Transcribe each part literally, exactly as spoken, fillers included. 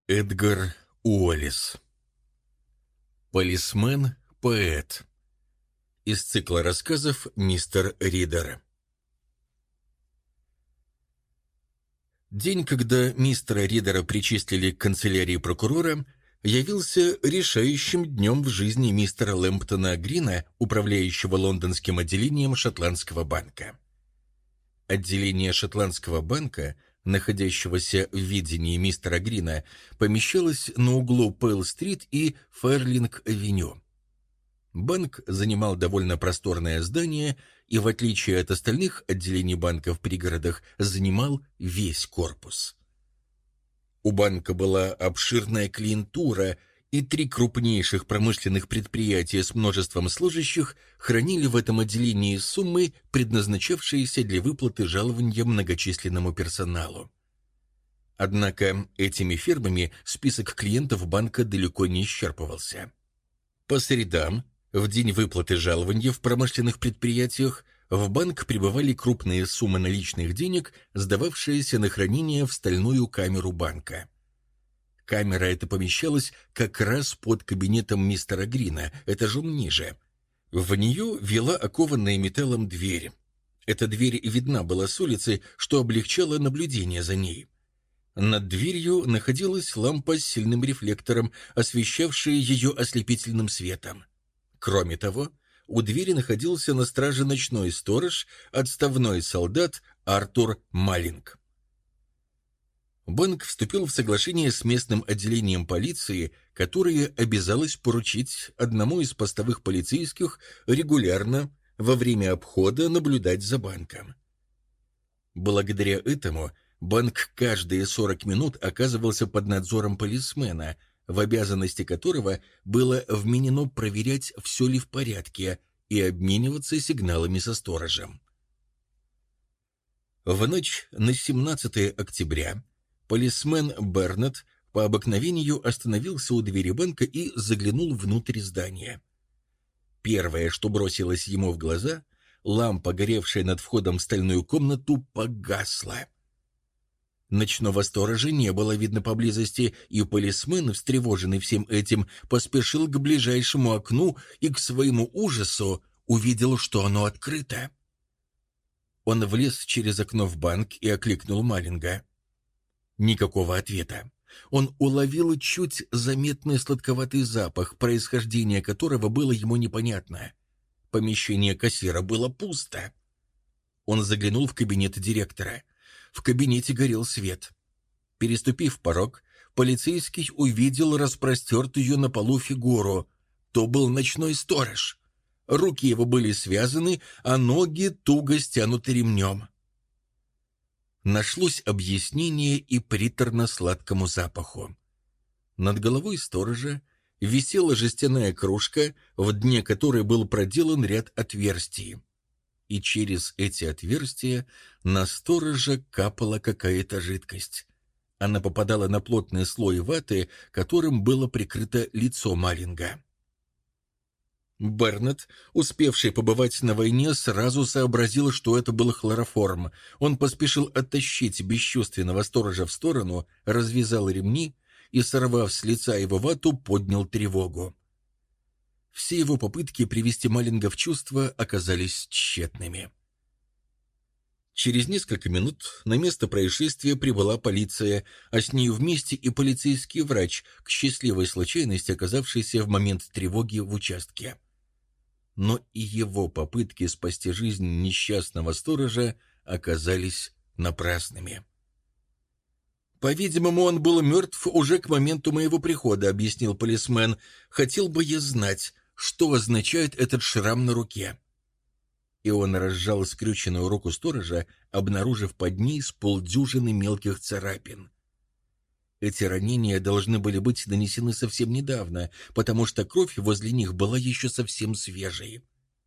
Эдгар Уоллес. Полисмен-поэт. Из цикла рассказов «Мистер Ридер». День, когда мистера Ридера причислили к канцелярии прокурора, явился решающим днем в жизни мистера Лэмптона Грина, управляющего лондонским отделением Шотландского банка. Отделение Шотландского банка, находящегося в видении мистера Грина, помещалось на углу Пейл-стрит и Ферлинг-авеню. Банк занимал довольно просторное здание и, в отличие от остальных отделений банка в пригородах, занимал весь корпус. У банка была обширная клиентура, и три крупнейших промышленных предприятия с множеством служащих хранили в этом отделении суммы, предназначавшиеся для выплаты жалования многочисленному персоналу. Однако этими фирмами список клиентов банка далеко не исчерпывался. По средам, в день выплаты жалования в промышленных предприятиях, в банк прибывали крупные суммы наличных денег, сдававшиеся на хранение в стальную камеру банка. Камера эта помещалась как раз под кабинетом мистера Грина, этажом ниже. В нее вела окованная металлом дверь. Эта дверь видна была с улицы, что облегчало наблюдение за ней. Над дверью находилась лампа с сильным рефлектором, освещавшая ее ослепительным светом. Кроме того, у двери находился на страже ночной сторож, отставной солдат Артур Маллинг. Банк вступил в соглашение с местным отделением полиции, которое обязалось поручить одному из постовых полицейских регулярно во время обхода наблюдать за банком. Благодаря этому банк каждые сорок минут оказывался под надзором полисмена, в обязанности которого было вменено проверять, все ли в порядке, и обмениваться сигналами со сторожем. В ночь на семнадцатое октября полисмен Бернет по обыкновению остановился у двери банка и заглянул внутрь здания. Первое, что бросилось ему в глаза, лампа, горевшая над входом в стальную комнату, погасла. Ночного сторожа не было видно поблизости, и полисмен, встревоженный всем этим, поспешил к ближайшему окну и к своему ужасу увидел, что оно открыто. Он влез через окно в банк и окликнул Маллинга. Никакого ответа. Он уловил чуть заметный сладковатый запах, происхождение которого было ему непонятно. Помещение кассира было пусто. Он заглянул в кабинет директора. В кабинете горел свет. Переступив порог, полицейский увидел распростертую на полу фигуру. То был ночной сторож. Руки его были связаны, а ноги туго стянуты ремнем. Нашлось объяснение и приторно-сладкому запаху. Над головой сторожа висела жестяная кружка, в дне которой был проделан ряд отверстий. И через эти отверстия на сторожа капала какая-то жидкость. Она попадала на плотный слой ваты, которым было прикрыто лицо Маллинга. Бернет, успевший побывать на войне, сразу сообразил, что это был хлороформ. Он поспешил оттащить бесчувственного сторожа в сторону, развязал ремни и, сорвав с лица его вату, поднял тревогу. Все его попытки привести Маллинга в чувство оказались тщетными. Через несколько минут на место происшествия прибыла полиция, а с нею вместе и полицейский врач, к счастливой случайности оказавшийся в момент тревоги в участке. Но и его попытки спасти жизнь несчастного сторожа оказались напрасными. «По-видимому, он был мертв уже к моменту моего прихода», — объяснил полисмен. «Хотел бы я знать, что означает этот шрам на руке». И он разжал скрюченную руку сторожа, обнаружив под ней с полдюжины мелких царапин. Эти ранения должны были быть нанесены совсем недавно, потому что кровь возле них была еще совсем свежей.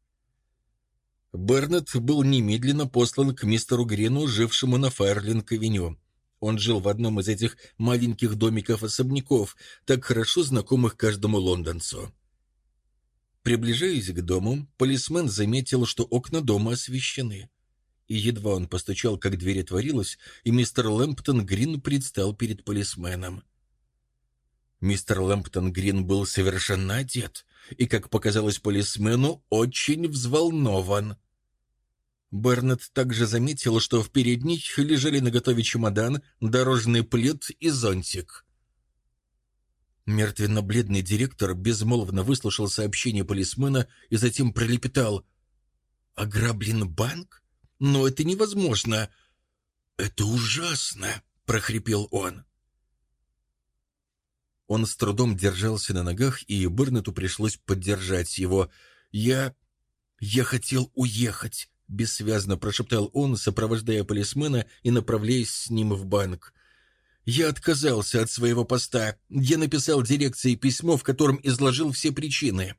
Бернет был немедленно послан к мистеру Грину, жившему на Ферлинг-авеню. Он жил в одном из этих маленьких домиков-особняков, так хорошо знакомых каждому лондонцу. Приближаясь к дому, полисмен заметил, что окна дома освещены. И едва он постучал, как дверь отворилась, и мистер Лэмптон Грин предстал перед полисменом. Мистер Лэмптон Грин был совершенно одет и, как показалось полисмену, очень взволнован. Бернет также заметил, что в передней лежали наготове чемодан, дорожный плед и зонтик. Мертвенно-бледный директор безмолвно выслушал сообщение полисмена и затем пролепетал: «Ограблен банк? Но это невозможно!» «Это ужасно!» — прохрипел он. Он с трудом держался на ногах, и Бернету пришлось поддержать его. «Я... я хотел уехать!» — бессвязно прошептал он, сопровождая полисмена и направляясь с ним в банк. «Я отказался от своего поста. Я написал дирекции письмо, в котором изложил все причины».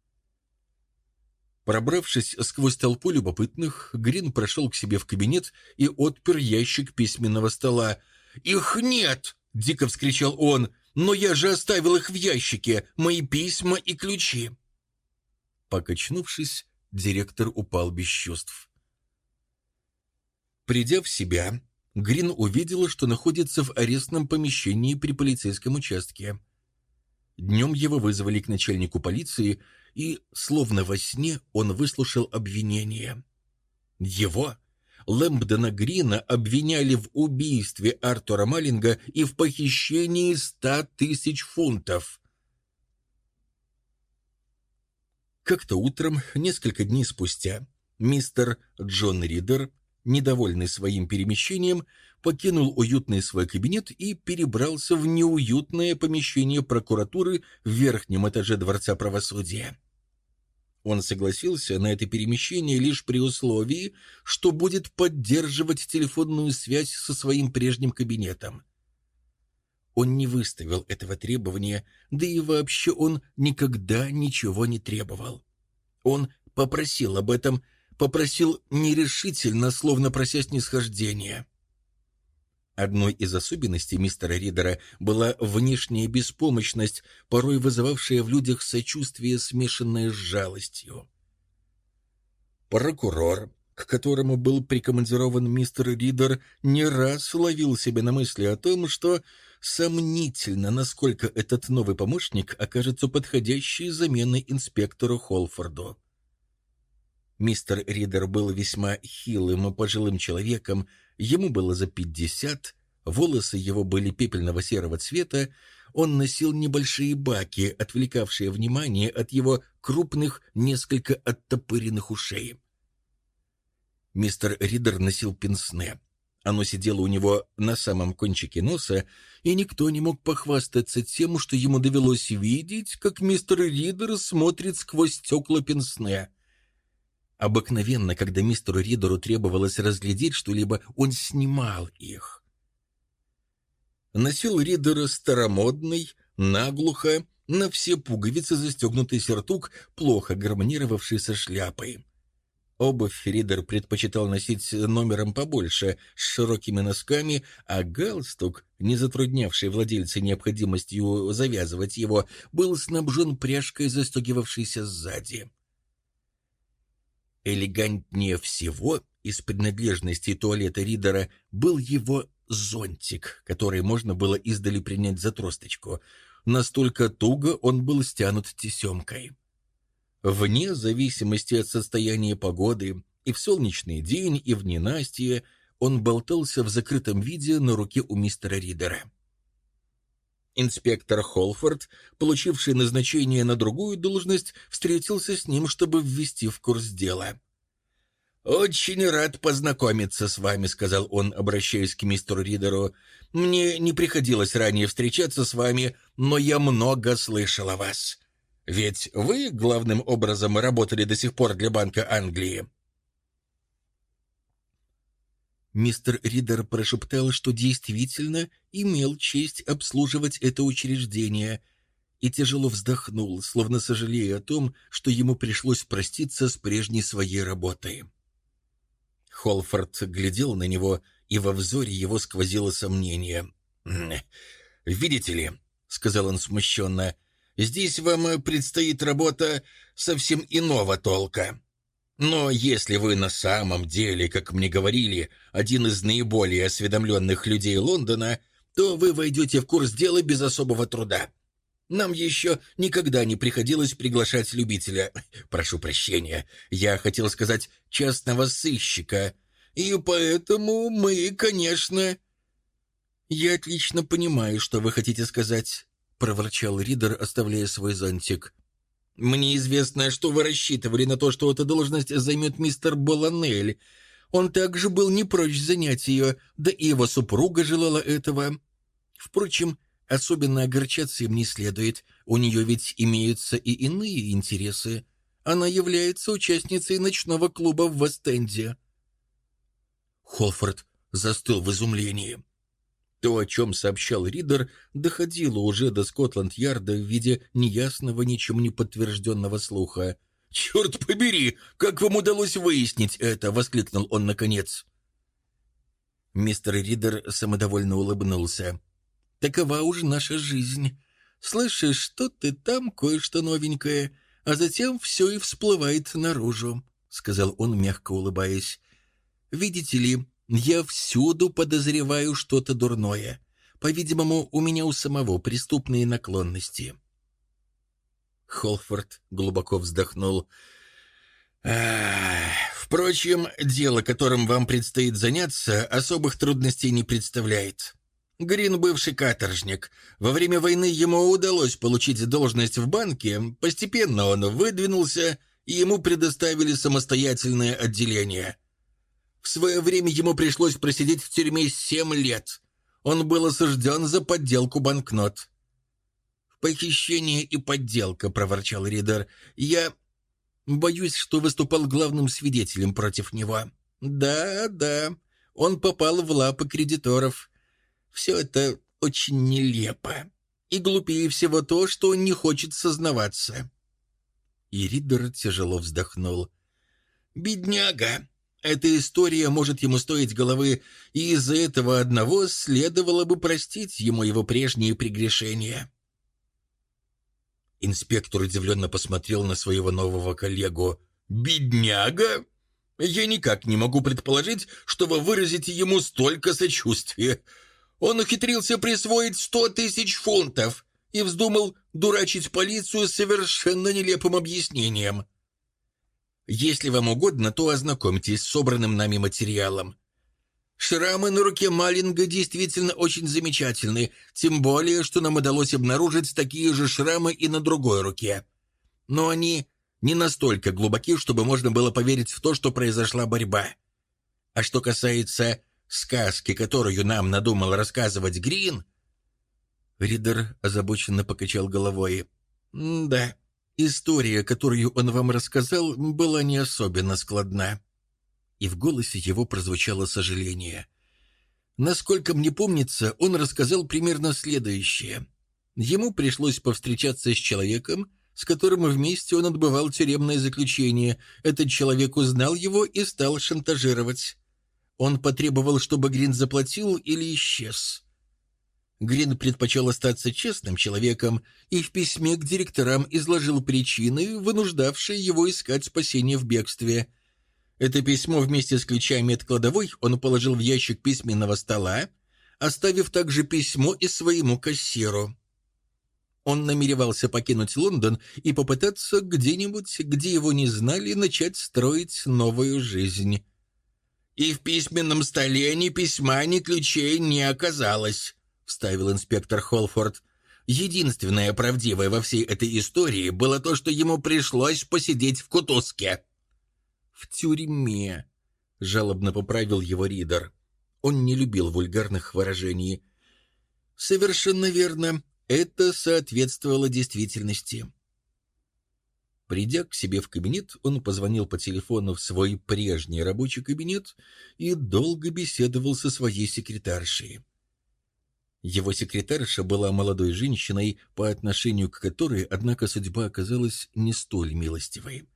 Пробравшись сквозь толпу любопытных, Грин прошел к себе в кабинет и отпер ящик письменного стола. «Их нет!» — дико вскричал он. «Но я же оставил их в ящике, мои письма и ключи!» Покачнувшись, директор упал без чувств. Придя в себя, Грин увидел, что находится в арестном помещении при полицейском участке. Днем его вызвали к начальнику полиции, и, словно во сне, он выслушал обвинение. Его, Лэмптона Грина, обвиняли в убийстве Артура Маллинга и в похищении ста тысяч фунтов. Как-то утром, несколько дней спустя, мистер Джон Ридер, недовольный своим перемещением, покинул уютный свой кабинет и перебрался в неуютное помещение прокуратуры в верхнем этаже Дворца правосудия. Он согласился на это перемещение лишь при условии, что будет поддерживать телефонную связь со своим прежним кабинетом. Он не выставил этого требования, да и вообще он никогда ничего не требовал. Он попросил об этом, попросил нерешительно, словно прося снисхождения. Одной из особенностей мистера Ридера была внешняя беспомощность, порой вызывавшая в людях сочувствие, смешанное с жалостью. Прокурор, к которому был прикомандирован мистер Ридер, не раз ловил себя на мысли о том, что сомнительно, насколько этот новый помощник окажется подходящей заменой инспектору Холфорду. Мистер Ридер был весьма хилым и пожилым человеком, ему было за пятьдесят, волосы его были пепельного-серого цвета, он носил небольшие баки, отвлекавшие внимание от его крупных, несколько оттопыренных ушей. Мистер Ридер носил пенсне. Оно сидело у него на самом кончике носа, и никто не мог похвастаться тем, что ему довелось видеть, как мистер Ридер смотрит сквозь стекла пенсне. Обыкновенно, когда мистеру Ридеру требовалось разглядеть что-либо, он снимал их. Носил Ридер старомодный, наглухо, на все пуговицы застегнутый сюртук, плохо гармонировавший со шляпой. Обувь Ридер предпочитал носить номером побольше, с широкими носками, а галстук, не затруднявший владельца необходимостью завязывать его, был снабжен пряжкой, застегивавшейся сзади. Элегантнее всего из принадлежностей туалета Ридера был его зонтик, который можно было издали принять за тросточку. Настолько туго он был стянут тесемкой. Вне зависимости от состояния погоды, и в солнечный день, и в ненастье, он болтался в закрытом виде на руке у мистера Ридера. Инспектор Холфорд, получивший назначение на другую должность, встретился с ним, чтобы ввести в курс дела. «Очень рад познакомиться с вами», — сказал он, обращаясь к мистеру Ридеру. «Мне не приходилось ранее встречаться с вами, но я много слышал о вас. Ведь вы, главным образом, работали до сих пор для Банка Англии». Мистер Ридер прошептал, что действительно имел честь обслуживать это учреждение, и тяжело вздохнул, словно сожалея о том, что ему пришлось проститься с прежней своей работой. Холфорд глядел на него, и во взоре его сквозило сомнение. «Видите ли», — сказал он смущенно, — «здесь вам предстоит работа совсем иного толка. Но если вы на самом деле, как мне говорили, один из наиболее осведомленных людей Лондона, то вы войдете в курс дела без особого труда. Нам еще никогда не приходилось приглашать любителя. Прошу прощения, я хотел сказать частного сыщика. И поэтому мы, конечно...» «Я отлично понимаю, что вы хотите сказать», — проворчал Ридер, оставляя свой зонтик. «Мне известно, что вы рассчитывали на то, что эта должность займет мистер Боланель. Он также был не прочь занять ее, да и его супруга желала этого. Впрочем, особенно огорчаться им не следует. У нее ведь имеются и иные интересы. Она является участницей ночного клуба в Вест-Энде». Холфорд застыл в изумлении. То, о чем сообщал Ридер, доходило уже до Скотланд-Ярда в виде неясного, ничем не подтвержденного слуха. «Черт побери! Как вам удалось выяснить это?» — воскликнул он наконец. Мистер Ридер самодовольно улыбнулся. «Такова уж наша жизнь. Слышишь, что ты там, кое-что новенькое, а затем все и всплывает наружу», — сказал он, мягко улыбаясь. «Видите ли, я всюду подозреваю что-то дурное. По-видимому, у меня у самого преступные наклонности». Холфорд глубоко вздохнул. «Ах, впрочем, дело, которым вам предстоит заняться, особых трудностей не представляет. Грин — бывший каторжник. Во время войны ему удалось получить должность в банке. Постепенно он выдвинулся, и ему предоставили самостоятельное отделение. В свое время ему пришлось просидеть в тюрьме семь лет. Он был осужден за подделку банкнот». «Похищение и подделка», — проворчал Ридер. «Я боюсь, что выступал главным свидетелем против него. Да, да, он попал в лапы кредиторов. Все это очень нелепо. И глупее всего то, что он не хочет сознаваться». И Ридер тяжело вздохнул. «Бедняга! Эта история может ему стоить головы, и из-за этого одного следовало бы простить ему его прежние прегрешения». Инспектор удивленно посмотрел на своего нового коллегу. «Бедняга? Я никак не могу предположить, что вы выразите ему столько сочувствия. Он ухитрился присвоить сто тысяч фунтов и вздумал дурачить полицию с совершенно нелепым объяснением. Если вам угодно, то ознакомьтесь с собранным нами материалом. Шрамы на руке Маллинга действительно очень замечательны, тем более, что нам удалось обнаружить такие же шрамы и на другой руке. Но они не настолько глубоки, чтобы можно было поверить в то, что произошла борьба. А что касается сказки, которую нам надумал рассказывать Грин...» Ридер озабоченно покачал головой. «Да, история, которую он вам рассказал, была не особенно складна». И в голосе его прозвучало сожаление. «Насколько мне помнится, он рассказал примерно следующее. Ему пришлось повстречаться с человеком, с которым вместе он отбывал тюремное заключение. Этот человек узнал его и стал шантажировать. Он потребовал, чтобы Грин заплатил или исчез. Грин предпочел остаться честным человеком и в письме к директорам изложил причины, вынуждавшие его искать спасение в бегстве. Это письмо вместе с ключами от кладовой он положил в ящик письменного стола, оставив также письмо и своему кассиру. Он намеревался покинуть Лондон и попытаться где-нибудь, где его не знали, начать строить новую жизнь. «И в письменном столе ни письма, ни ключей не оказалось», — вставил инспектор Холфорд. «Единственное правдивое во всей этой истории было то, что ему пришлось посидеть в кутузке». «В тюрьме», — жалобно поправил его Ридер. Он не любил вульгарных выражений. «Совершенно верно. Это соответствовало действительности». Придя к себе в кабинет, он позвонил по телефону в свой прежний рабочий кабинет и долго беседовал со своей секретаршей. Его секретарша была молодой женщиной, по отношению к которой, однако, судьба оказалась не столь милостивой.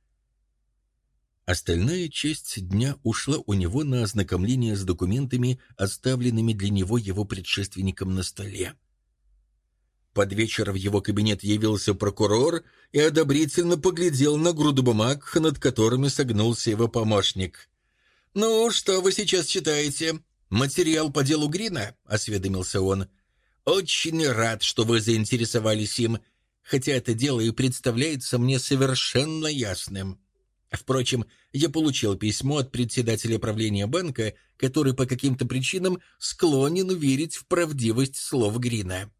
Остальная часть дня ушла у него на ознакомление с документами, оставленными для него его предшественником на столе. Под вечер в его кабинет явился прокурор и одобрительно поглядел на груду бумаг, над которыми согнулся его помощник. «Ну, что вы сейчас читаете? Материал по делу Грина?» — осведомился он. «Очень рад, что вы заинтересовались им. хотя это дело и представляется мне совершенно ясным. Впрочем, я получил письмо от председателя правления банка, который по каким-то причинам склонен верить в правдивость слов Грина».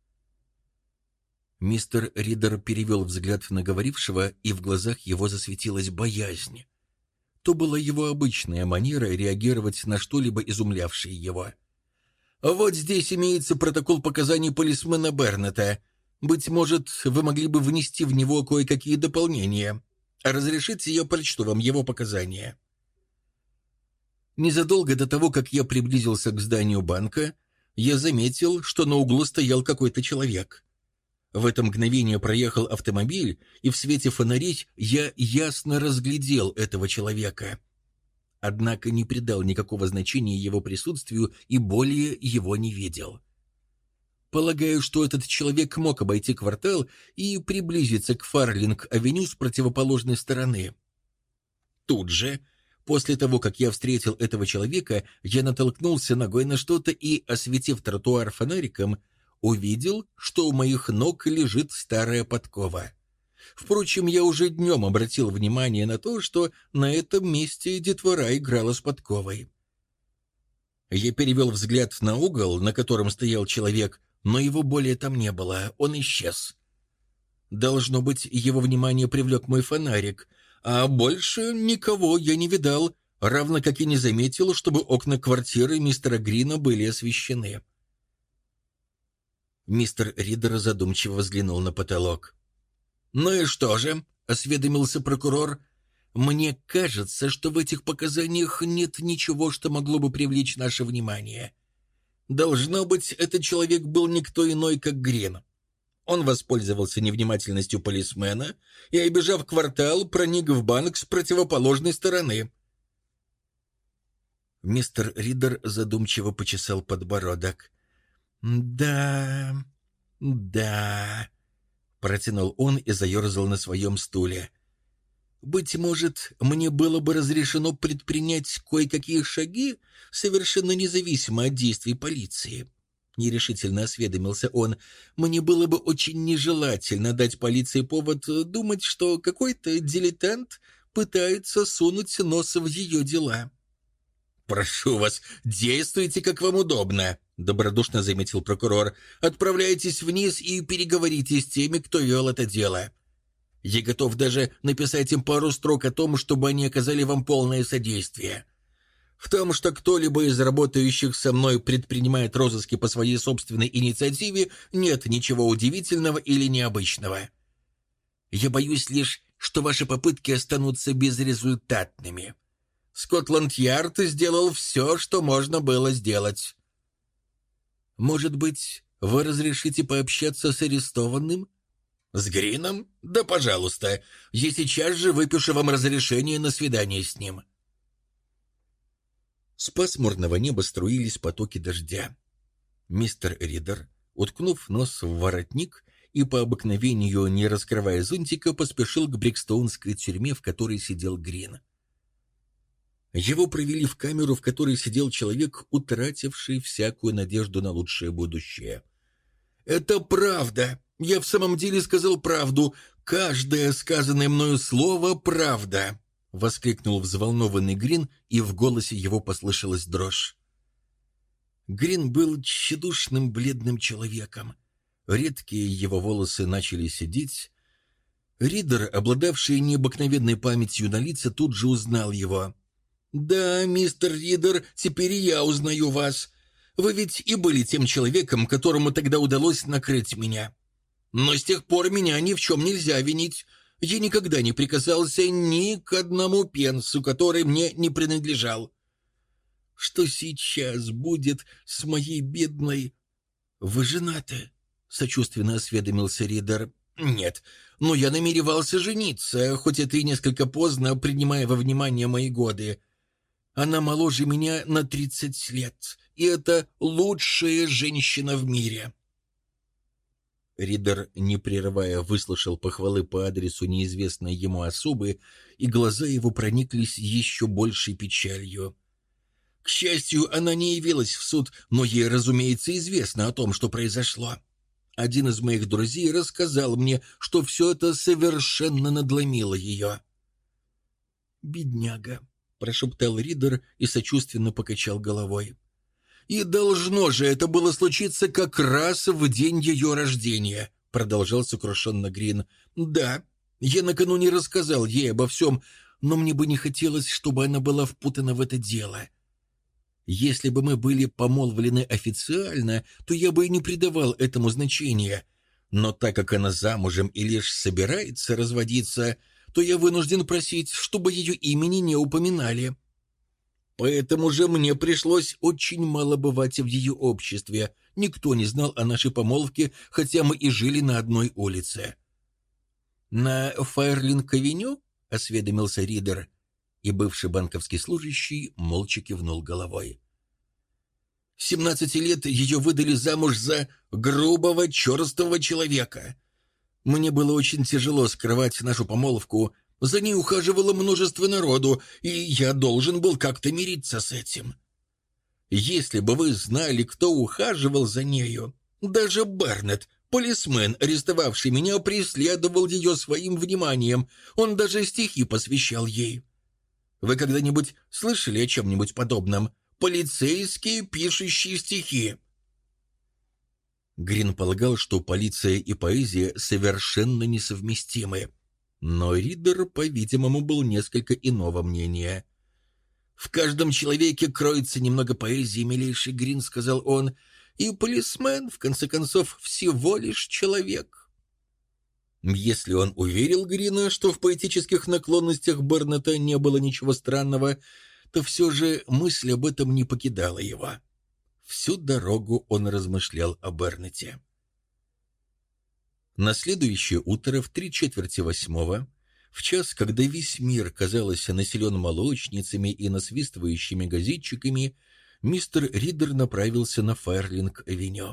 Мистер Ридер перевел взгляд на говорившего, и в глазах его засветилась боязнь. То была его обычная манера реагировать на что-либо изумлявшее его. «Вот здесь имеется протокол показаний полисмена Бернета. Быть может, вы могли бы внести в него кое-какие дополнения. Разрешите, я прочту вам его показания». Незадолго до того, как я приблизился к зданию банка, я заметил, что на углу стоял какой-то человек. В это мгновение проехал автомобиль, и в свете фонарей я ясно разглядел этого человека. Однако не придал никакого значения его присутствию и более его не видел. Полагаю, что этот человек мог обойти квартал и приблизиться к Фарлинг-авеню с противоположной стороны. Тут же, после того, как я встретил этого человека, я натолкнулся ногой на что-то и, осветив тротуар фонариком, увидел, что у моих ног лежит старая подкова. Впрочем, я уже днем обратил внимание на то, что на этом месте детвора играла с подковой. Я перевел взгляд на угол, на котором стоял человек, но его более там не было, он исчез. Должно быть, его внимание привлек мой фонарик, а больше никого я не видал, равно как и не заметил, чтобы окна квартиры мистера Грина были освещены. Мистер Ридер задумчиво взглянул на потолок. «Ну и что же?» — осведомился прокурор. «Мне кажется, что в этих показаниях нет ничего, что могло бы привлечь наше внимание. Должно быть, этот человек был никто иной, как Грин. Он воспользовался невнимательностью полисмена и, обежав квартал, проник в банк с противоположной стороны». Мистер Ридер задумчиво почесал подбородок. «Да, да», — протянул он и заерзал на своем стуле. «Быть может, мне было бы разрешено предпринять кое-какие шаги, совершенно независимо от действий полиции». Нерешительно осведомился он. «Мне было бы очень нежелательно дать полиции повод думать, что какой-то дилетант пытается сунуть нос в ее дела». «Прошу вас, действуйте, как вам удобно», — добродушно заметил прокурор. «Отправляйтесь вниз и переговорите с теми, кто вел это дело. Я готов даже написать им пару строк о том, чтобы они оказали вам полное содействие. В том, что кто-либо из работающих со мной предпринимает розыски по своей собственной инициативе, нет ничего удивительного или необычного. Я боюсь лишь, что ваши попытки останутся безрезультатными. Скотланд-Ярд сделал все, что можно было сделать». «Может быть, вы разрешите пообщаться с арестованным?» «С Грином? Да, пожалуйста. Я сейчас же выпишу вам разрешение на свидание с ним». С пасмурного неба струились потоки дождя. Мистер Ридер, уткнув нос в воротник и по обыкновению, не раскрывая зонтика, поспешил к брикстоунской тюрьме, в которой сидел Грин. Его провели в камеру, в которой сидел человек, утративший всякую надежду на лучшее будущее. «Это правда! Я в самом деле сказал правду! Каждое сказанное мною слово — правда!» — воскликнул взволнованный Грин, и в голосе его послышалась дрожь. Грин был тщедушным бледным человеком. Редкие его волосы начали седеть. Ридер, обладавший необыкновенной памятью на лица, тут же узнал его. «Да, мистер Ридер, теперь и я узнаю вас. Вы ведь и были тем человеком, которому тогда удалось накрыть меня. Но с тех пор меня ни в чем нельзя винить. Я никогда не прикасался ни к одному пенсу, который мне не принадлежал. Что сейчас будет с моей бедной...» «Вы женаты?» — сочувственно осведомился Ридер. «Нет, но я намеревался жениться, хоть это и несколько поздно, принимая во внимание мои годы. Она моложе меня на тридцать лет, и это лучшая женщина в мире». Ридер, не прерывая, выслушал похвалы по адресу неизвестной ему особы, и глаза его прониклись еще большей печалью. «К счастью, она не явилась в суд, но ей, разумеется, известно о том, что произошло. Один из моих друзей рассказал мне, что все это совершенно надломило ее». «Бедняга», — прошептал Ридер и сочувственно покачал головой. «И должно же это было случиться как раз в день ее рождения», — продолжал сокрушенно Грин. «Да, я накануне рассказал ей обо всем, но мне бы не хотелось, чтобы она была впутана в это дело. Если бы мы были помолвлены официально, то я бы и не придавал этому значения. Но так как она замужем и лишь собирается разводиться, то я вынужден просить, чтобы ее имени не упоминали. Поэтому же мне пришлось очень мало бывать в ее обществе. Никто не знал о нашей помолвке, хотя мы и жили на одной улице». «На Файрлинг-авеню?» — осведомился Ридер, и бывший банковский служащий молча кивнул головой. «Семнадцати лет ее выдали замуж за грубого, черствого человека. Мне было очень тяжело скрывать нашу помолвку. За ней ухаживало множество народу, и я должен был как-то мириться с этим. Если бы вы знали, кто ухаживал за нею, даже Барнетт, полисмен, арестовавший меня, преследовал ее своим вниманием. Он даже стихи посвящал ей. Вы когда-нибудь слышали о чем-нибудь подобном? Полицейские, пишущие стихи». Грин полагал, что полиция и поэзия совершенно несовместимы. Но Ридер, по-видимому, был несколько иного мнения. «В каждом человеке кроется немного поэзии, милейший Грин», — сказал он, — «и полисмен, в конце концов, всего лишь человек». Если он уверил Грина, что в поэтических наклонностях Барнетта не было ничего странного, то все же мысль об этом не покидала его. Всю дорогу он размышлял о Барнетте. На следующее утро в три четверти восьмого, в час, когда весь мир, казалось, населен молочницами и насвистывающими газетчиками, мистер Ридер направился на Файрлинг-авеню.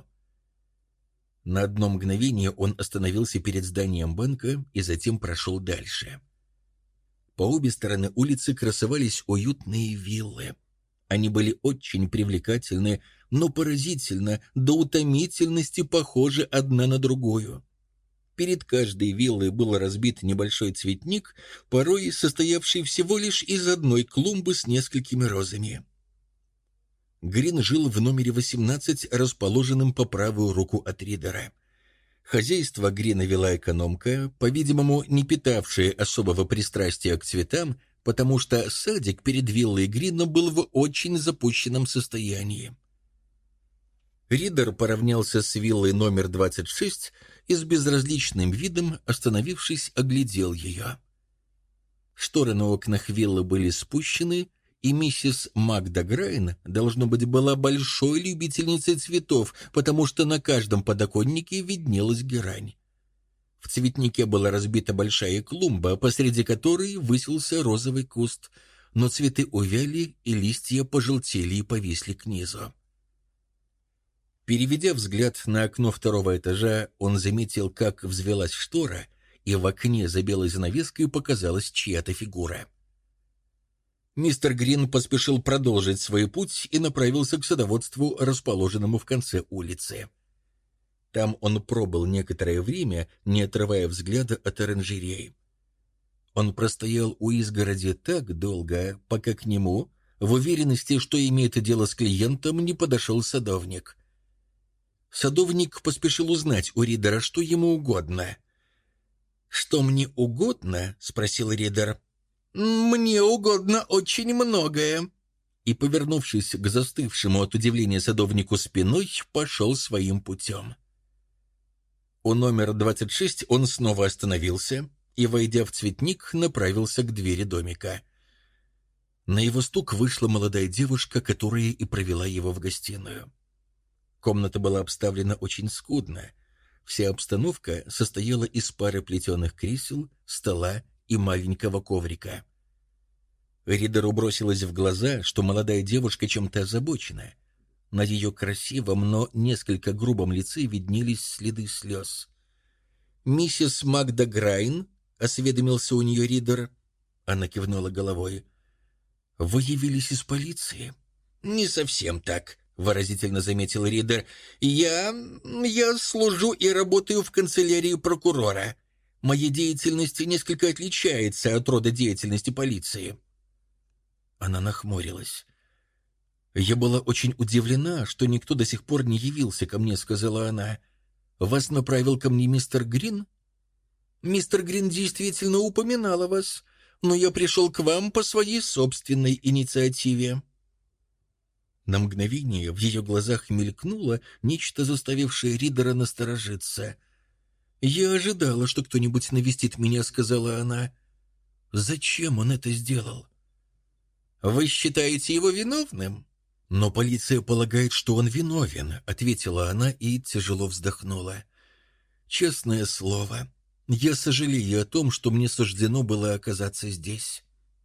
На одно мгновение он остановился перед зданием банка и затем прошел дальше. По обе стороны улицы красовались уютные виллы. Они были очень привлекательны, но поразительно, до утомительности похожи одна на другую. Перед каждой виллой был разбит небольшой цветник, порой состоявший всего лишь из одной клумбы с несколькими розами. Грин жил в номере восемнадцать, расположенном по правую руку от Ридера. Хозяйство Грина вела экономка, по-видимому, не питавшая особого пристрастия к цветам, потому что садик перед виллой Грина был в очень запущенном состоянии. Ридер поравнялся с виллой номер двадцать шесть и с безразличным видом, остановившись, оглядел ее. Шторы на окнах виллы были спущены, и миссис Магда Грайн, должно быть, была большой любительницей цветов, потому что на каждом подоконнике виднелась герань. В цветнике была разбита большая клумба, посреди которой высился розовый куст, но цветы увяли, и листья пожелтели и повисли к низу. Переведя взгляд на окно второго этажа, он заметил, как взвелась штора, и в окне за белой занавеской показалась чья-то фигура. Мистер Грин поспешил продолжить свой путь и направился к садоводству, расположенному в конце улицы. Там он пробыл некоторое время, не отрывая взгляда от оранжереи. Он простоял у изгороди так долго, пока к нему, в уверенности, что имеет дело с клиентом, не подошел садовник. Садовник поспешил узнать у Ридера, что ему угодно. «Что мне угодно?» — спросил Ридер. «Мне угодно очень многое». И, повернувшись к застывшему от удивления садовнику спиной, пошел своим путем. У номера двадцать шесть он снова остановился и, войдя в цветник, направился к двери домика. На его стук вышла молодая девушка, которая и провела его в гостиную. Комната была обставлена очень скудно. Вся обстановка состояла из пары плетеных кресел, стола и маленького коврика. Ридеру бросилось в глаза, что молодая девушка чем-то озабочена. На ее красивом, но несколько грубом лице виднелись следы слез. «Миссис Магда Грайн?» — осведомился у нее Ридер. Она кивнула головой. «Вы явились из полиции?» «Не совсем так», — выразительно заметил Ридер. «Я... я служу и работаю в канцелярии прокурора. Моя деятельность несколько отличается от рода деятельности полиции». Она нахмурилась. «Я была очень удивлена, что никто до сих пор не явился ко мне», — сказала она. «Вас направил ко мне мистер Грин?» «Мистер Грин действительно упоминал о вас, но я пришел к вам по своей собственной инициативе». На мгновение в ее глазах мелькнуло нечто, заставившее Ридера насторожиться. «Я ожидала, что кто-нибудь навестит меня», — сказала она. «Зачем он это сделал?» «Вы считаете его виновным?» «Но полиция полагает, что он виновен», — ответила она и тяжело вздохнула. «Честное слово, я сожалею о том, что мне суждено было оказаться здесь».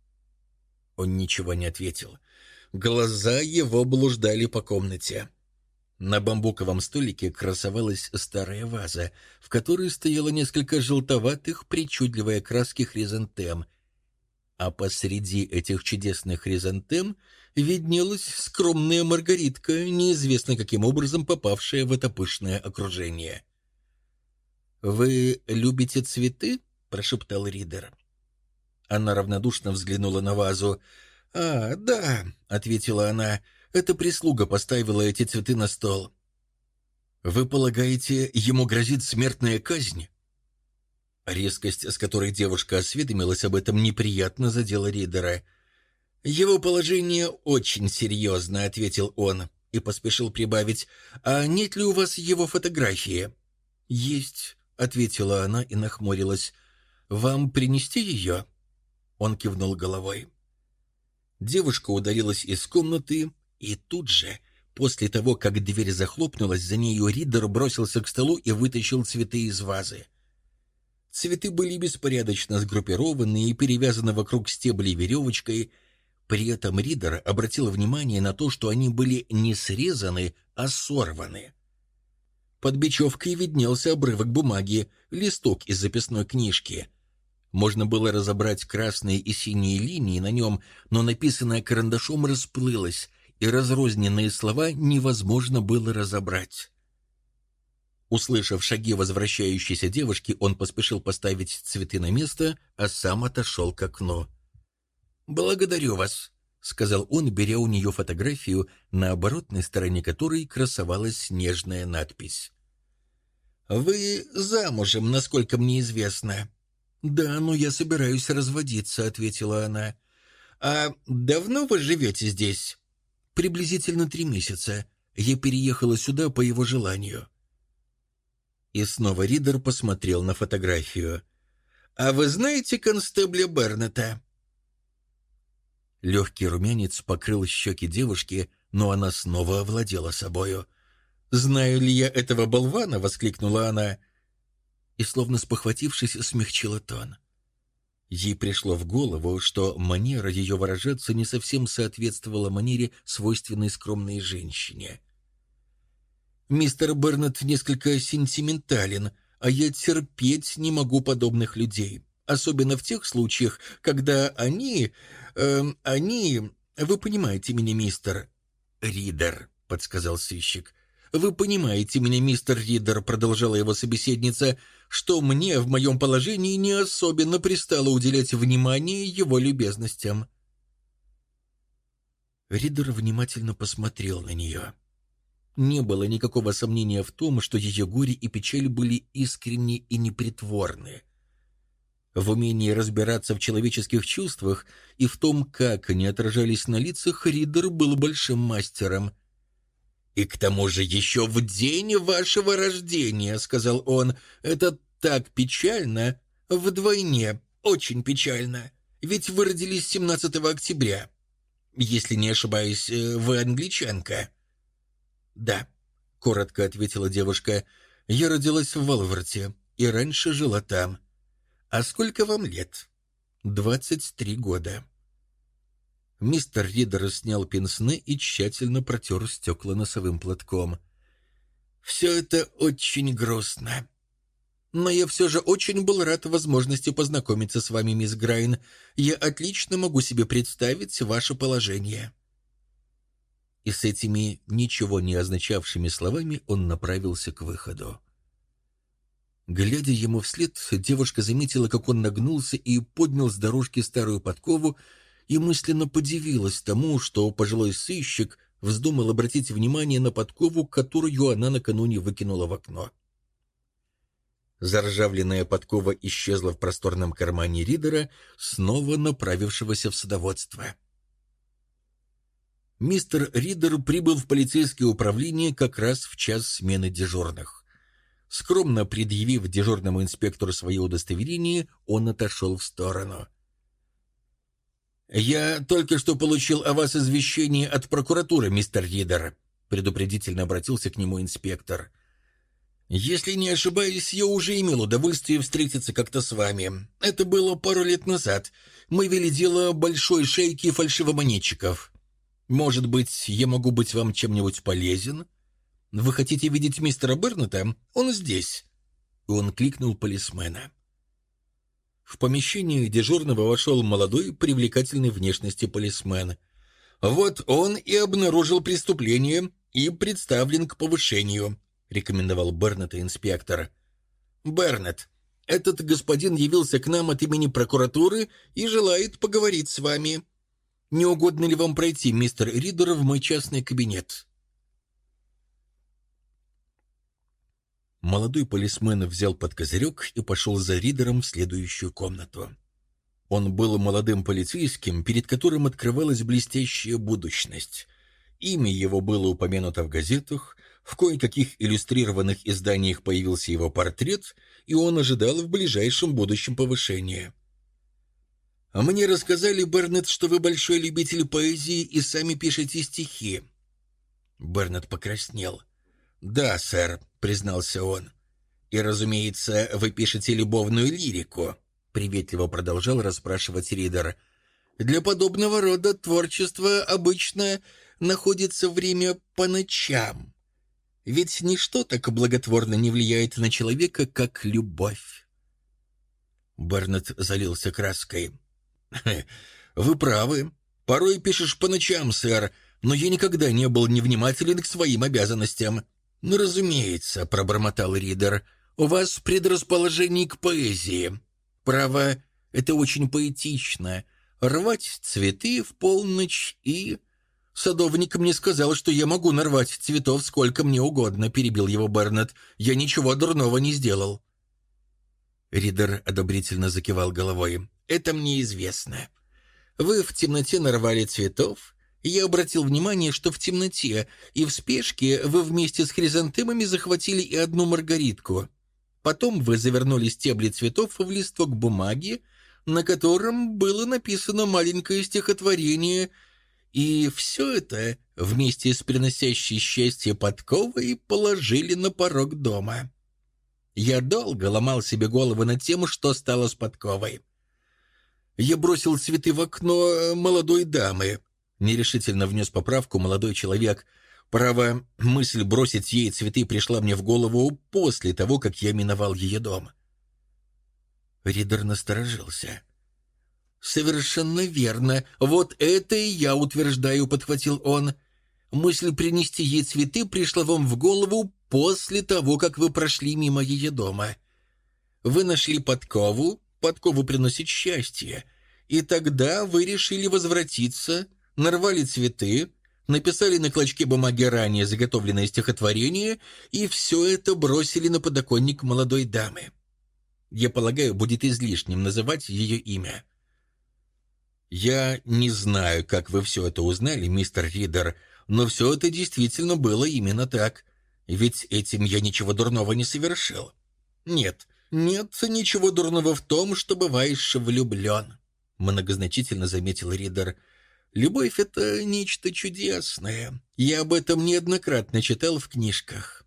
Он ничего не ответил. Глаза его блуждали по комнате. На бамбуковом столике красовалась старая ваза, в которой стояло несколько желтоватых, причудливой окраски хризантем, а посреди этих чудесных хризантем виднелась скромная маргаритка, неизвестно каким образом попавшая в это пышное окружение. «Вы любите цветы?» — прошептал Ридер. Она равнодушно взглянула на вазу. «А, да», — ответила она, — «эта прислуга поставила эти цветы на стол». «Вы полагаете, ему грозит смертная казнь?» Резкость, с которой девушка осведомилась об этом, неприятно задела Ридера. «Его положение очень серьезно», — ответил он, и поспешил прибавить. «А нет ли у вас его фотографии?» «Есть», — ответила она и нахмурилась. «Вам принести ее?» Он кивнул головой. Девушка удалилась из комнаты, и тут же, после того, как дверь захлопнулась, за нею Ридер бросился к столу и вытащил цветы из вазы. Цветы были беспорядочно сгруппированы и перевязаны вокруг стеблей веревочкой. При этом Ридер обратил внимание на то, что они были не срезаны, а сорваны. Под бечевкой виднелся обрывок бумаги, листок из записной книжки. Можно было разобрать красные и синие линии на нем, но написанное карандашом расплылось, и разрозненные слова невозможно было разобрать. Услышав шаги возвращающейся девушки, он поспешил поставить цветы на место, а сам отошел к окну. «Благодарю вас», — сказал он, беря у нее фотографию, на оборотной стороне которой красовалась нежная надпись. «Вы замужем, насколько мне известно». «Да, но я собираюсь разводиться», — ответила она. «А давно вы живете здесь?» «Приблизительно три месяца. Я переехала сюда по его желанию». И снова Ридер посмотрел на фотографию. «А вы знаете констебля Бернета?» Легкий румянец покрыл щеки девушки, но она снова овладела собою. «Знаю ли я этого болвана?» — воскликнула она. И, словно спохватившись, смягчила тон. Ей пришло в голову, что манера ее выражаться не совсем соответствовала манере, свойственной скромной женщине. «Мистер Бернет несколько сентиментален, а я терпеть не могу подобных людей, особенно в тех случаях, когда они... Э, они... Вы понимаете меня, мистер...» «Ридер», — подсказал сыщик. «Вы понимаете меня, мистер Ридер», — продолжала его собеседница, «что мне в моем положении не особенно пристало уделять внимание его любезностям». Ридер внимательно посмотрел на нее. Не было никакого сомнения в том, что ее горе и печаль были искренни и непритворны. В умении разбираться в человеческих чувствах и в том, как они отражались на лицах, Ридер был большим мастером. «И к тому же еще в день вашего рождения», — сказал он, — «это так печально, вдвойне, очень печально, ведь вы родились семнадцатого октября. Если не ошибаюсь, вы англичанка». «Да», — коротко ответила девушка, — «я родилась в Валворте и раньше жила там. А сколько вам лет?» «Двадцать три года». Мистер Ридер снял пенсне и тщательно протер стекла носовым платком. «Все это очень грустно. Но я все же очень был рад возможности познакомиться с вами, мисс Грайн. Я отлично могу себе представить ваше положение». И с этими ничего не означавшими словами он направился к выходу. Глядя ему вслед, девушка заметила, как он нагнулся и поднял с дорожки старую подкову, и мысленно подивилась тому, что пожилой сыщик вздумал обратить внимание на подкову, которую она накануне выкинула в окно. Заржавленная подкова исчезла в просторном кармане Ридера, снова направившегося в садоводство. Мистер Ридер прибыл в полицейское управление как раз в час смены дежурных. Скромно предъявив дежурному инспектору свое удостоверение, он отошел в сторону. «Я только что получил о вас извещение от прокуратуры, мистер Ридер», — предупредительно обратился к нему инспектор. «Если не ошибаюсь, я уже имел удовольствие встретиться как-то с вами. Это было пару лет назад. Мы вели дело большой шайки фальшивомонетчиков. Может быть, я могу быть вам чем-нибудь полезен? Вы хотите видеть мистера Бернета? Он здесь». Он кликнул полисмена. В помещение дежурного вошел молодой, привлекательной внешности полисмен. «Вот он и обнаружил преступление и представлен к повышению», — рекомендовал Бернета инспектор. «Бернет, этот господин явился к нам от имени прокуратуры и желает поговорить с вами. Не угодно ли вам пройти, мистер Ридер, в мой частный кабинет?» Молодой полисмен взял под козырек и пошел за Ридером в следующую комнату. Он был молодым полицейским, перед которым открывалась блестящая будущность. Имя его было упомянуто в газетах, в кое-каких иллюстрированных изданиях появился его портрет, и он ожидал в ближайшем будущем повышения. «А мне рассказали, Бернет, что вы большой любитель поэзии и сами пишете стихи». Бернет покраснел. «Да, сэр», — признался он. «И, разумеется, вы пишете любовную лирику», — приветливо продолжал расспрашивать Ридер. «Для подобного рода творчества обычно находится время по ночам. Ведь ничто так благотворно не влияет на человека, как любовь». Бернет залился краской. «Вы правы. Порой пишешь по ночам, сэр, но я никогда не был невнимателен к своим обязанностям». «Ну, разумеется», — пробормотал Ридер, — «у вас предрасположение к поэзии. Право, это очень поэтично. Рвать цветы в полночь и...» «Садовник мне сказал, что я могу нарвать цветов сколько мне угодно», — перебил его Бернет. «Я ничего дурного не сделал». Ридер одобрительно закивал головой. «Это мне известно. Вы в темноте нарвали цветов. Я обратил внимание, что в темноте и в спешке вы вместе с хризантемами захватили и одну маргаритку. Потом вы завернули стебли цветов в листок бумаги, на котором было написано маленькое стихотворение, и все это вместе с приносящей счастье подковой положили на порог дома. Я долго ломал себе голову над тем, что стало с подковой. Я бросил цветы в окно молодой дамы. Нерешительно внес поправку молодой человек. Право, мысль бросить ей цветы пришла мне в голову после того, как я миновал ее дом. Ридер насторожился. «Совершенно верно. Вот это и я утверждаю», — подхватил он. «Мысль принести ей цветы пришла вам в голову после того, как вы прошли мимо ее дома. Вы нашли подкову, подкову приносит счастье, и тогда вы решили возвратиться, нарвали цветы, написали на клочке бумаги ранее заготовленное стихотворение и все это бросили на подоконник молодой дамы. Я полагаю, будет излишним называть ее имя». «Я не знаю, как вы все это узнали, мистер Ридер, но все это действительно было именно так. Ведь этим я ничего дурного не совершил. Нет, нет ничего дурного в том, что бываешь влюблен», — многозначительно заметил Ридер. «Любовь — это нечто чудесное. Я об этом неоднократно читал в книжках».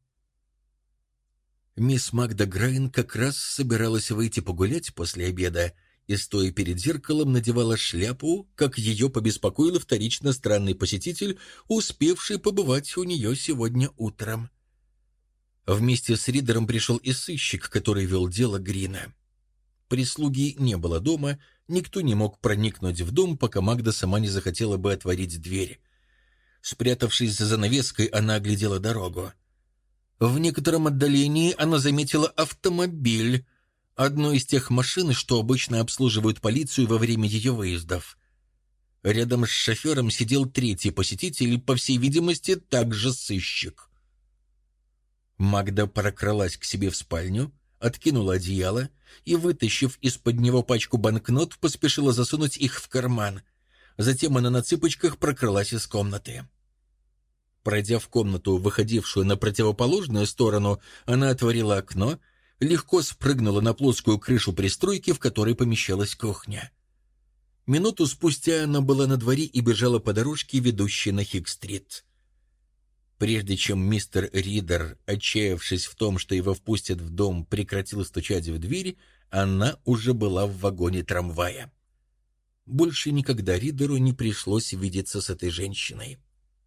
Мисс Магда Грайн как раз собиралась выйти погулять после обеда и, стоя перед зеркалом, надевала шляпу, как ее побеспокоил вторично странный посетитель, успевший побывать у нее сегодня утром. Вместе с Ридером пришел и сыщик, который вел дело Грина. Прислуги не было дома, никто не мог проникнуть в дом, пока Магда сама не захотела бы отворить дверь. Спрятавшись за занавеской, она оглядела дорогу. В некотором отдалении она заметила автомобиль, одну из тех машин, что обычно обслуживают полицию во время ее выездов. Рядом с шофером сидел третий посетитель, по всей видимости, также сыщик. Магда прокралась к себе в спальню, откинула одеяло и, вытащив из-под него пачку банкнот, поспешила засунуть их в карман. Затем она на цыпочках прокралась из комнаты. Пройдя в комнату, выходившую на противоположную сторону, она отворила окно, легко спрыгнула на плоскую крышу пристройки, в которой помещалась кухня. Минуту спустя она была на дворе и бежала по дорожке, ведущей на Хиг-стрит. Прежде чем мистер Ридер, отчаявшись в том, что его впустят в дом, прекратил стучать в дверь, она уже была в вагоне трамвая. Больше никогда Ридеру не пришлось видеться с этой женщиной.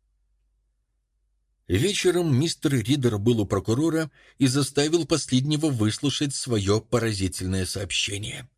Вечером мистер Ридер был у прокурора и заставил последнего выслушать свое поразительное сообщение.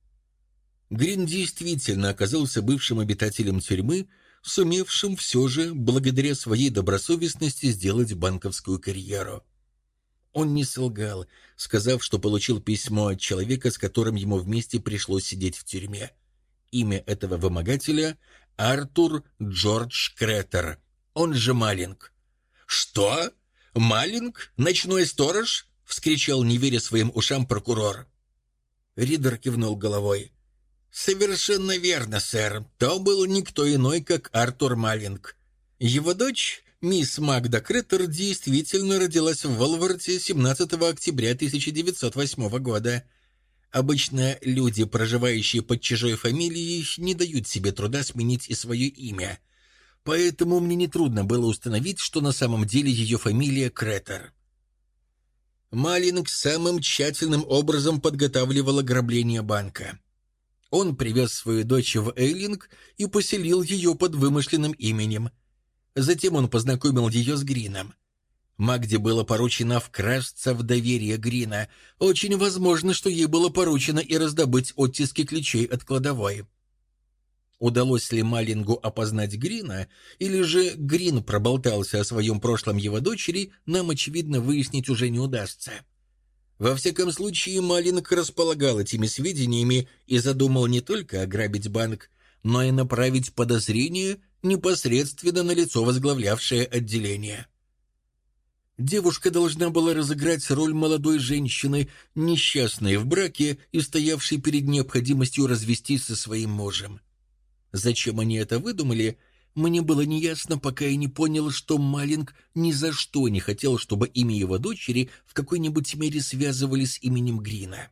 Грин действительно оказался бывшим обитателем тюрьмы, сумевшим все же, благодаря своей добросовестности, сделать банковскую карьеру. Он не солгал, сказав, что получил письмо от человека, с которым ему вместе пришлось сидеть в тюрьме. Имя этого вымогателя — Артур Джордж Кретер, он же Маллинг. «Что? Маллинг? Ночной сторож?» — вскричал, не веря своим ушам, прокурор. Ридер кивнул головой. «Совершенно верно, сэр. То был никто иной, как Артур Маллинг. Его дочь, мисс Магда Кретер, действительно родилась в Волворте семнадцатого октября тысяча девятьсот восьмого года. Обычно люди, проживающие под чужой фамилией, не дают себе труда сменить и свое имя. Поэтому мне нетрудно было установить, что на самом деле ее фамилия Кретер. Маллинг самым тщательным образом подготавливал ограбление банка. Он привез свою дочь в Эйлинг и поселил ее под вымышленным именем. Затем он познакомил ее с Грином. Магде было поручено вкрасться в доверие Грина. Очень возможно, что ей было поручено и раздобыть оттиски ключей от кладовой. Удалось ли Маллингу опознать Грина, или же Грин проболтался о своем прошлом его дочери, нам, очевидно, выяснить уже не удастся. Во всяком случае, Маллинг располагал этими сведениями и задумал не только ограбить банк, но и направить подозрение непосредственно на лицо, возглавлявшее отделение. Девушка должна была разыграть роль молодой женщины, несчастной в браке и стоявшей перед необходимостью развестись со своим мужем. Зачем они это выдумали, мне было неясно, пока я не понял, что Маллинг ни за что не хотел, чтобы имя его дочери в какой-нибудь мере связывали с именем Грина.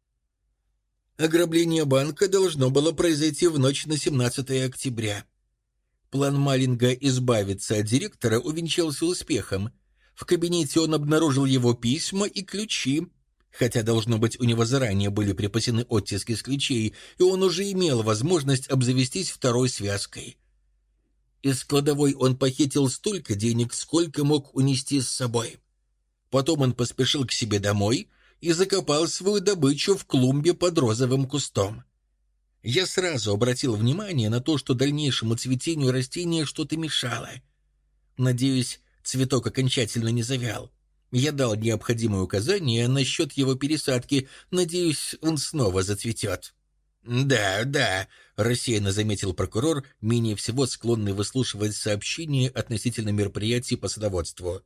Ограбление банка должно было произойти в ночь на семнадцатое октября. План Маллинга избавиться от директора увенчался успехом. В кабинете он обнаружил его письма и ключи, хотя, должно быть, у него заранее были припасены оттиски с ключей, и он уже имел возможность обзавестись второй связкой. Из кладовой он похитил столько денег, сколько мог унести с собой. Потом он поспешил к себе домой и закопал свою добычу в клумбе под розовым кустом. Я сразу обратил внимание на то, что дальнейшему цветению растения что-то мешало. Надеюсь, цветок окончательно не завял. Я дал необходимые указания насчет его пересадки. Надеюсь, он снова зацветет. «Да, да», — рассеянно заметил прокурор, менее всего склонный выслушивать сообщения относительно мероприятий по садоводству.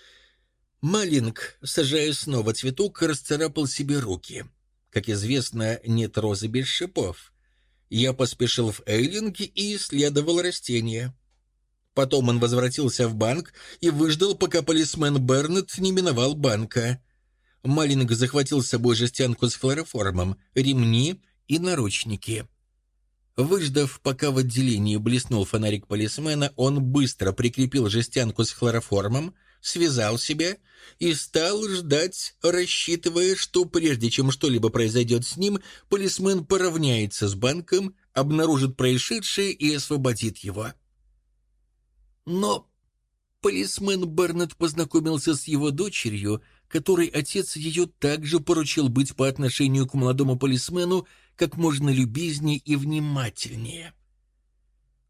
Маллинг, сажая снова цветок, расцарапал себе руки. Как известно, нет розы без шипов. Я поспешил в Эйлинг и исследовал растение. Потом он возвратился в банк и выждал, пока полисмен Бернетт не миновал банка. Маллинг захватил с собой жестянку с хлороформом, ремни и наручники. Выждав, пока в отделении блеснул фонарик полисмена, он быстро прикрепил жестянку с хлороформом, связал себя и стал ждать, рассчитывая, что прежде чем что-либо произойдет с ним, полисмен поравняется с банком, обнаружит происшедшее и освободит его. Но полисмен Бернетт познакомился с его дочерью, которой отец ее также поручил быть по отношению к молодому полисмену как можно любезнее и внимательнее.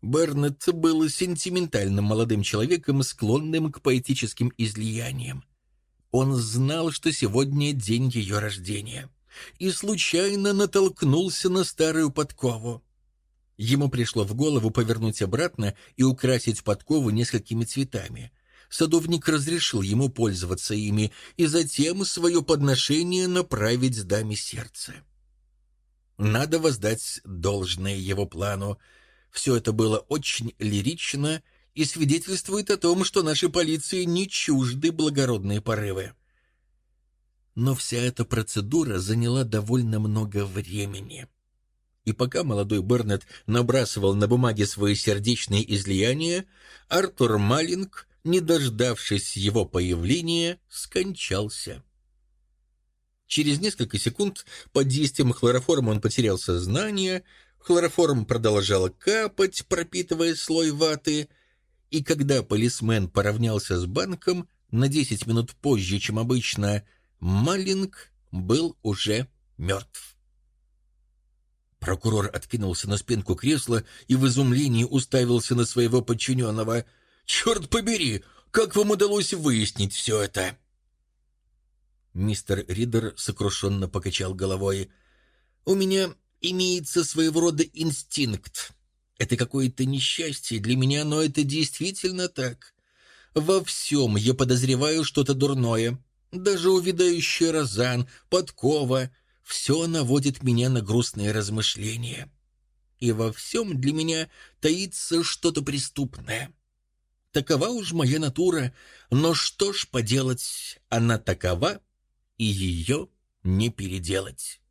Бернетт был сентиментальным молодым человеком, склонным к поэтическим излияниям. Он знал, что сегодня день ее рождения, и случайно натолкнулся на старую подкову. Ему пришло в голову повернуть обратно и украсить подкову несколькими цветами. Садовник разрешил ему пользоваться ими и затем свое подношение направить даме сердца. Надо воздать должное его плану. Все это было очень лирично и свидетельствует о том, что нашей полиции не чужды благородные порывы. Но вся эта процедура заняла довольно много времени. И пока молодой Бернетт набрасывал на бумаге свои сердечные излияния, Артур Маллинг, не дождавшись его появления, скончался. Через несколько секунд под действием хлороформа он потерял сознание, хлороформ продолжал капать, пропитывая слой ваты, и когда полисмен поравнялся с банком на десять минут позже, чем обычно, Маллинг был уже мертв. Прокурор откинулся на спинку кресла и в изумлении уставился на своего подчиненного. «Черт побери! Как вам удалось выяснить все это?» Мистер Ридер сокрушенно покачал головой. «У меня имеется своего рода инстинкт. Это какое-то несчастье для меня, но это действительно так. Во всем я подозреваю что-то дурное. Даже увядающий розан, подкова — все наводит меня на грустные размышления. И во всем для меня таится что-то преступное. Такова уж моя натура, но что ж поделать, она такова, и ее не переделать».